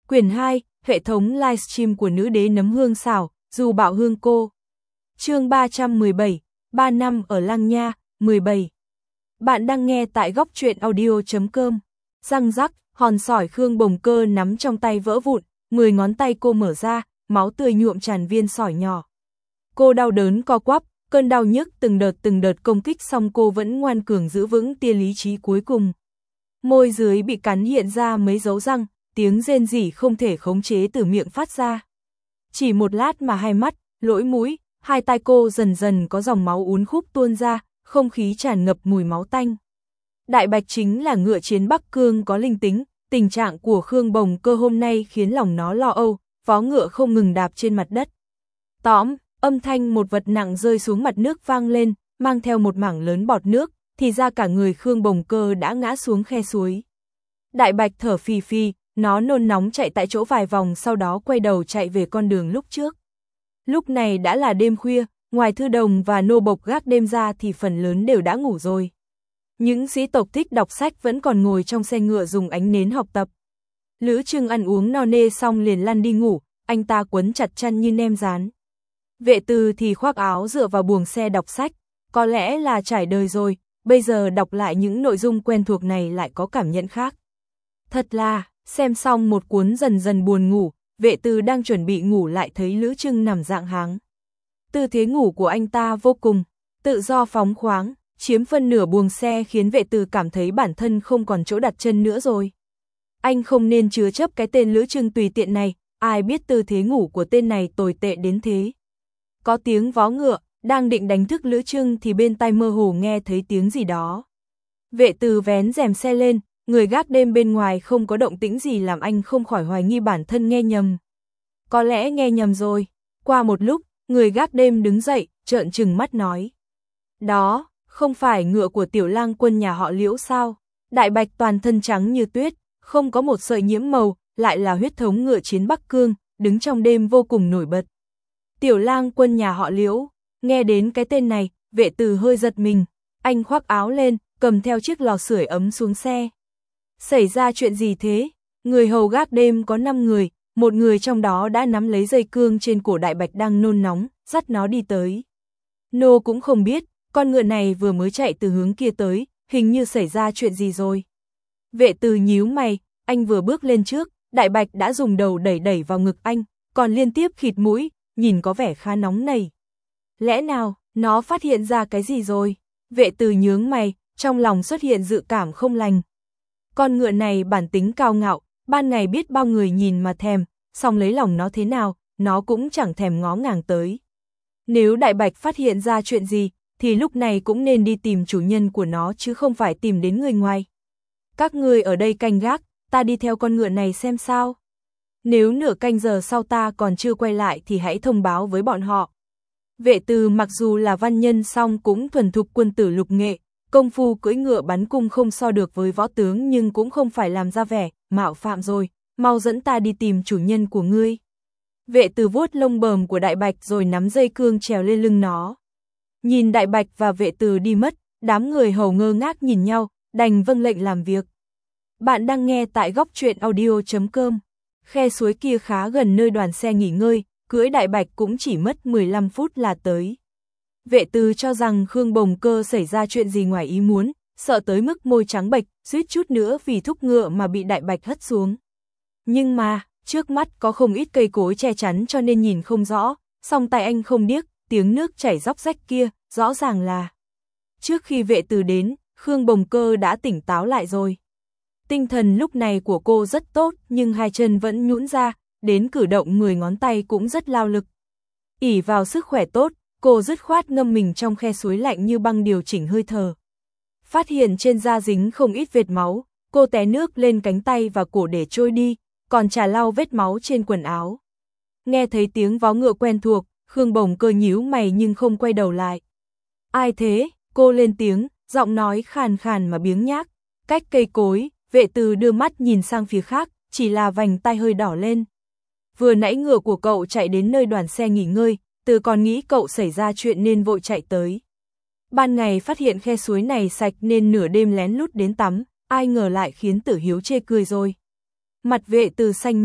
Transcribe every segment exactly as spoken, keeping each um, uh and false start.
Quyển hai, hệ thống livestream của nữ đế nấm hương xảo, dù bạo hương cô. Chương ba trăm mười bảy, ba năm ở Lăng Nha, mười bảy. Bạn đang nghe tại góc truyện audio chấm com. Răng rắc, hòn sỏi Khương Bồng Cơ nắm trong tay vỡ vụn, mười ngón tay cô mở ra, máu tươi nhuộm tràn viên sỏi nhỏ. Cô đau đớn co quắp, cơn đau nhức từng đợt từng đợt công kích xong cô vẫn ngoan cường giữ vững tia lý trí cuối cùng. Môi dưới bị cắn hiện ra mấy dấu răng, tiếng rên rỉ không thể khống chế từ miệng phát ra. Chỉ một lát mà hai mắt, lỗ mũi, hai tai cô dần dần có dòng máu uốn khúc tuôn ra, không khí tràn ngập mùi máu tanh. Đại Bạch chính là ngựa chiến Bắc Cương có linh tính, tình trạng của Khương Bồng Cơ hôm nay khiến lòng nó lo âu, vó ngựa không ngừng đạp trên mặt đất. Tóm, âm thanh một vật nặng rơi xuống mặt nước vang lên, mang theo một mảng lớn bọt nước, thì ra cả người Khương Bồng Cơ đã ngã xuống khe suối. Đại Bạch thở phì phì, nó nôn nóng chạy tại chỗ vài vòng sau đó quay đầu chạy về con đường lúc trước. Lúc này đã là đêm khuya, ngoài thư đồng và nô bộc gác đêm ra thì phần lớn đều đã ngủ rồi. Những sĩ tộc thích đọc sách vẫn còn ngồi trong xe ngựa dùng ánh nến học tập. Lữ Trưng ăn uống no nê xong liền lăn đi ngủ, anh ta quấn chặt chăn như nem rán. Vệ Từ thì khoác áo dựa vào buồng xe đọc sách, có lẽ là trải đời rồi, bây giờ đọc lại những nội dung quen thuộc này lại có cảm nhận khác. Thật là, xem xong một cuốn dần dần buồn ngủ, Vệ Từ đang chuẩn bị ngủ lại thấy Lữ Trưng nằm dạng háng. Tư thế ngủ của anh ta vô cùng tự do phóng khoáng, chiếm phân nửa buồng xe khiến Vệ Từ cảm thấy bản thân không còn chỗ đặt chân nữa rồi. Anh không nên chứa chấp cái tên Lữ Trưng tùy tiện này, ai biết tư thế ngủ của tên này tồi tệ đến thế. Có tiếng vó ngựa, đang định đánh thức Lữ Trưng thì bên tai mơ hồ nghe thấy tiếng gì đó. Vệ Từ vén rèm xe lên, người gác đêm bên ngoài không có động tĩnh gì làm anh không khỏi hoài nghi bản thân nghe nhầm. Có lẽ nghe nhầm rồi. Qua một lúc, người gác đêm đứng dậy, trợn trừng mắt nói. Đó, không phải ngựa của tiểu lang quân nhà họ Liễu sao? Đại Bạch toàn thân trắng như tuyết, không có một sợi nhiễm màu, lại là huyết thống ngựa chiến Bắc Cương, đứng trong đêm vô cùng nổi bật. Tiểu lang quân nhà họ Liễu, nghe đến cái tên này, Vệ Từ hơi giật mình, anh khoác áo lên, cầm theo chiếc lò sưởi ấm xuống xe. Xảy ra chuyện gì thế? Người hầu gác đêm có năm người, một người trong đó đã nắm lấy dây cương trên cổ Đại Bạch đang nôn nóng, dắt nó đi tới. Nô cũng không biết, con ngựa này vừa mới chạy từ hướng kia tới, hình như xảy ra chuyện gì rồi. Vệ Từ nhíu mày, anh vừa bước lên trước, Đại Bạch đã dùng đầu đẩy đẩy vào ngực anh, còn liên tiếp khịt mũi, nhìn có vẻ khá nóng nảy. Lẽ nào, nó phát hiện ra cái gì rồi? Vệ Từ nhướng mày, trong lòng xuất hiện dự cảm không lành. Con ngựa này bản tính cao ngạo, ban ngày biết bao người nhìn mà thèm, xong lấy lòng nó thế nào, nó cũng chẳng thèm ngó ngàng tới. Nếu Đại Bạch phát hiện ra chuyện gì, thì lúc này cũng nên đi tìm chủ nhân của nó chứ không phải tìm đến người ngoài. Các ngươi ở đây canh gác, ta đi theo con ngựa này xem sao. Nếu nửa canh giờ sau ta còn chưa quay lại thì hãy thông báo với bọn họ. Vệ Từ mặc dù là văn nhân song cũng thuần thục quân tử lục nghệ, công phu cưỡi ngựa bắn cung không so được với võ tướng nhưng cũng không phải làm ra vẻ, mạo phạm rồi, mau dẫn ta đi tìm chủ nhân của ngươi. Vệ Từ vuốt lông bờm của Đại Bạch rồi nắm dây cương trèo lên lưng nó. Nhìn Đại Bạch và Vệ Từ đi mất, đám người hầu ngơ ngác nhìn nhau, đành vâng lệnh làm việc. Bạn đang nghe tại góc truyện audio chấm com. Khe suối kia khá gần nơi đoàn xe nghỉ ngơi, cưỡi Đại Bạch cũng chỉ mất mười lăm phút là tới. Vệ Từ cho rằng Khương Bồng Cơ xảy ra chuyện gì ngoài ý muốn, sợ tới mức môi trắng bệch, suýt chút nữa vì thúc ngựa mà bị Đại Bạch hất xuống. Nhưng mà, trước mắt có không ít cây cối che chắn cho nên nhìn không rõ, song tay anh không điếc, tiếng nước chảy róc rách kia, rõ ràng là. Trước khi Vệ Từ đến, Khương Bồng Cơ đã tỉnh táo lại rồi. Tinh thần lúc này của cô rất tốt nhưng hai chân vẫn nhũn ra, đến cử động mười ngón tay cũng rất lao lực. ỷ vào sức khỏe tốt, cô dứt khoát ngâm mình trong khe suối lạnh như băng điều chỉnh hơi thở. Phát hiện trên da dính không ít vệt máu, cô té nước lên cánh tay và cổ để trôi đi, còn chà lau vết máu trên quần áo. Nghe thấy tiếng vó ngựa quen thuộc, Khương Bồng Cơ nhíu mày nhưng không quay đầu lại. Ai thế? Cô lên tiếng, giọng nói khàn khàn mà biếng nhác. Cách cây cối, Vệ Từ đưa mắt nhìn sang phía khác, chỉ là vành tai hơi đỏ lên. Vừa nãy ngựa của cậu chạy đến nơi đoàn xe nghỉ ngơi, Từ còn nghĩ cậu xảy ra chuyện nên vội chạy tới. Ban ngày phát hiện khe suối này sạch nên nửa đêm lén lút đến tắm, ai ngờ lại khiến Tử Hiếu chê cười rồi. Mặt Vệ Từ xanh mét,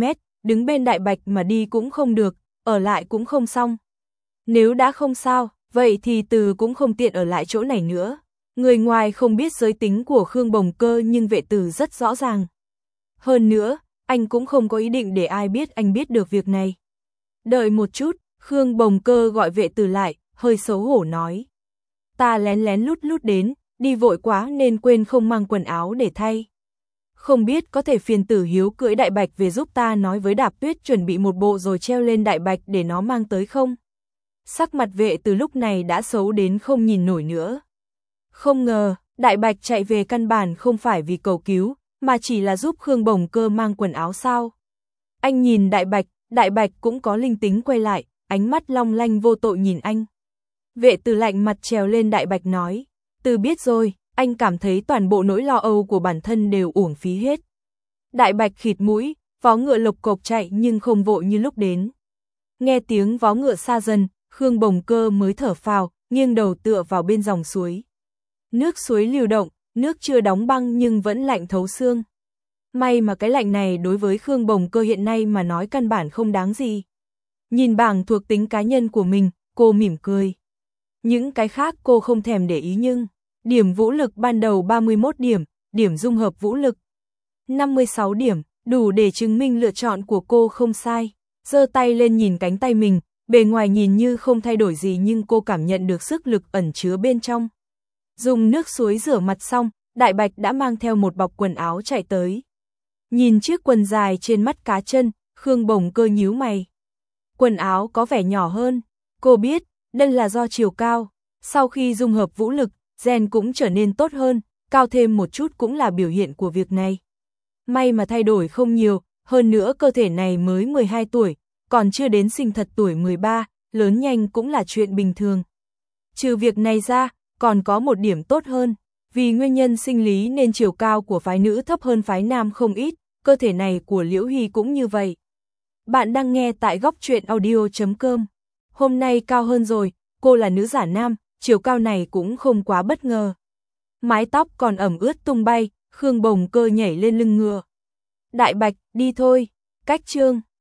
đứng bên Đại Bạch mà đi cũng không được, ở lại cũng không xong. Nếu đã không sao, vậy thì Từ cũng không tiện ở lại chỗ này nữa. Người ngoài không biết giới tính của Khương Bồng Cơ nhưng Vệ Từ rất rõ ràng. Hơn nữa, anh cũng không có ý định để ai biết anh biết được việc này. Đợi một chút, Khương Bồng Cơ gọi Vệ Từ lại, hơi xấu hổ nói. Ta lén lén lút lút đến, đi vội quá nên quên không mang quần áo để thay. Không biết có thể phiền Tử Hiếu cưỡi Đại Bạch về giúp ta nói với Đạp Tuyết chuẩn bị một bộ rồi treo lên Đại Bạch để nó mang tới không? Sắc mặt Vệ Từ lúc này đã xấu đến không nhìn nổi nữa. Không ngờ, Đại Bạch chạy về căn bản không phải vì cầu cứu, mà chỉ là giúp Khương Bồng Cơ mang quần áo sao. Anh nhìn Đại Bạch, Đại Bạch cũng có linh tính quay lại, ánh mắt long lanh vô tội nhìn anh. Vệ Từ lạnh mặt trèo lên Đại Bạch nói, Từ biết rồi, anh cảm thấy toàn bộ nỗi lo âu của bản thân đều uổng phí hết. Đại Bạch khịt mũi, vó ngựa lộc cộc chạy nhưng không vội như lúc đến. Nghe tiếng vó ngựa xa dần, Khương Bồng Cơ mới thở phào, nghiêng đầu tựa vào bên dòng suối. Nước suối lưu động, nước chưa đóng băng nhưng vẫn lạnh thấu xương. May mà cái lạnh này đối với Khương Bồng Cơ hiện nay mà nói căn bản không đáng gì. Nhìn bảng thuộc tính cá nhân của mình, cô mỉm cười. Những cái khác cô không thèm để ý nhưng, điểm vũ lực ban đầu ba mươi mốt điểm, điểm dung hợp vũ lực năm mươi sáu điểm, đủ để chứng minh lựa chọn của cô không sai. Giơ tay lên nhìn cánh tay mình, bề ngoài nhìn như không thay đổi gì nhưng cô cảm nhận được sức lực ẩn chứa bên trong. Dùng nước suối rửa mặt xong, Đại Bạch đã mang theo một bọc quần áo chạy tới. Nhìn chiếc quần dài trên mắt cá chân, Khương Bồng Cơ nhíu mày. Quần áo có vẻ nhỏ hơn, cô biết, đây là do chiều cao. Sau khi dung hợp vũ lực, gen cũng trở nên tốt hơn, cao thêm một chút cũng là biểu hiện của việc này. May mà thay đổi không nhiều, hơn nữa cơ thể này mới mười hai tuổi, còn chưa đến sinh thật tuổi mười ba, lớn nhanh cũng là chuyện bình thường. Trừ việc này ra, còn có một điểm tốt hơn, vì nguyên nhân sinh lý nên chiều cao của phái nữ thấp hơn phái nam không ít, cơ thể này của Liễu Hy cũng như vậy. Bạn đang nghe tại góc truyện audio chấm com. Hôm nay cao hơn rồi, cô là nữ giả nam, chiều cao này cũng không quá bất ngờ. Mái tóc còn ẩm ướt tung bay, Khương Bồng Cơ nhảy lên lưng ngựa. Đại Bạch, đi thôi, cách chương.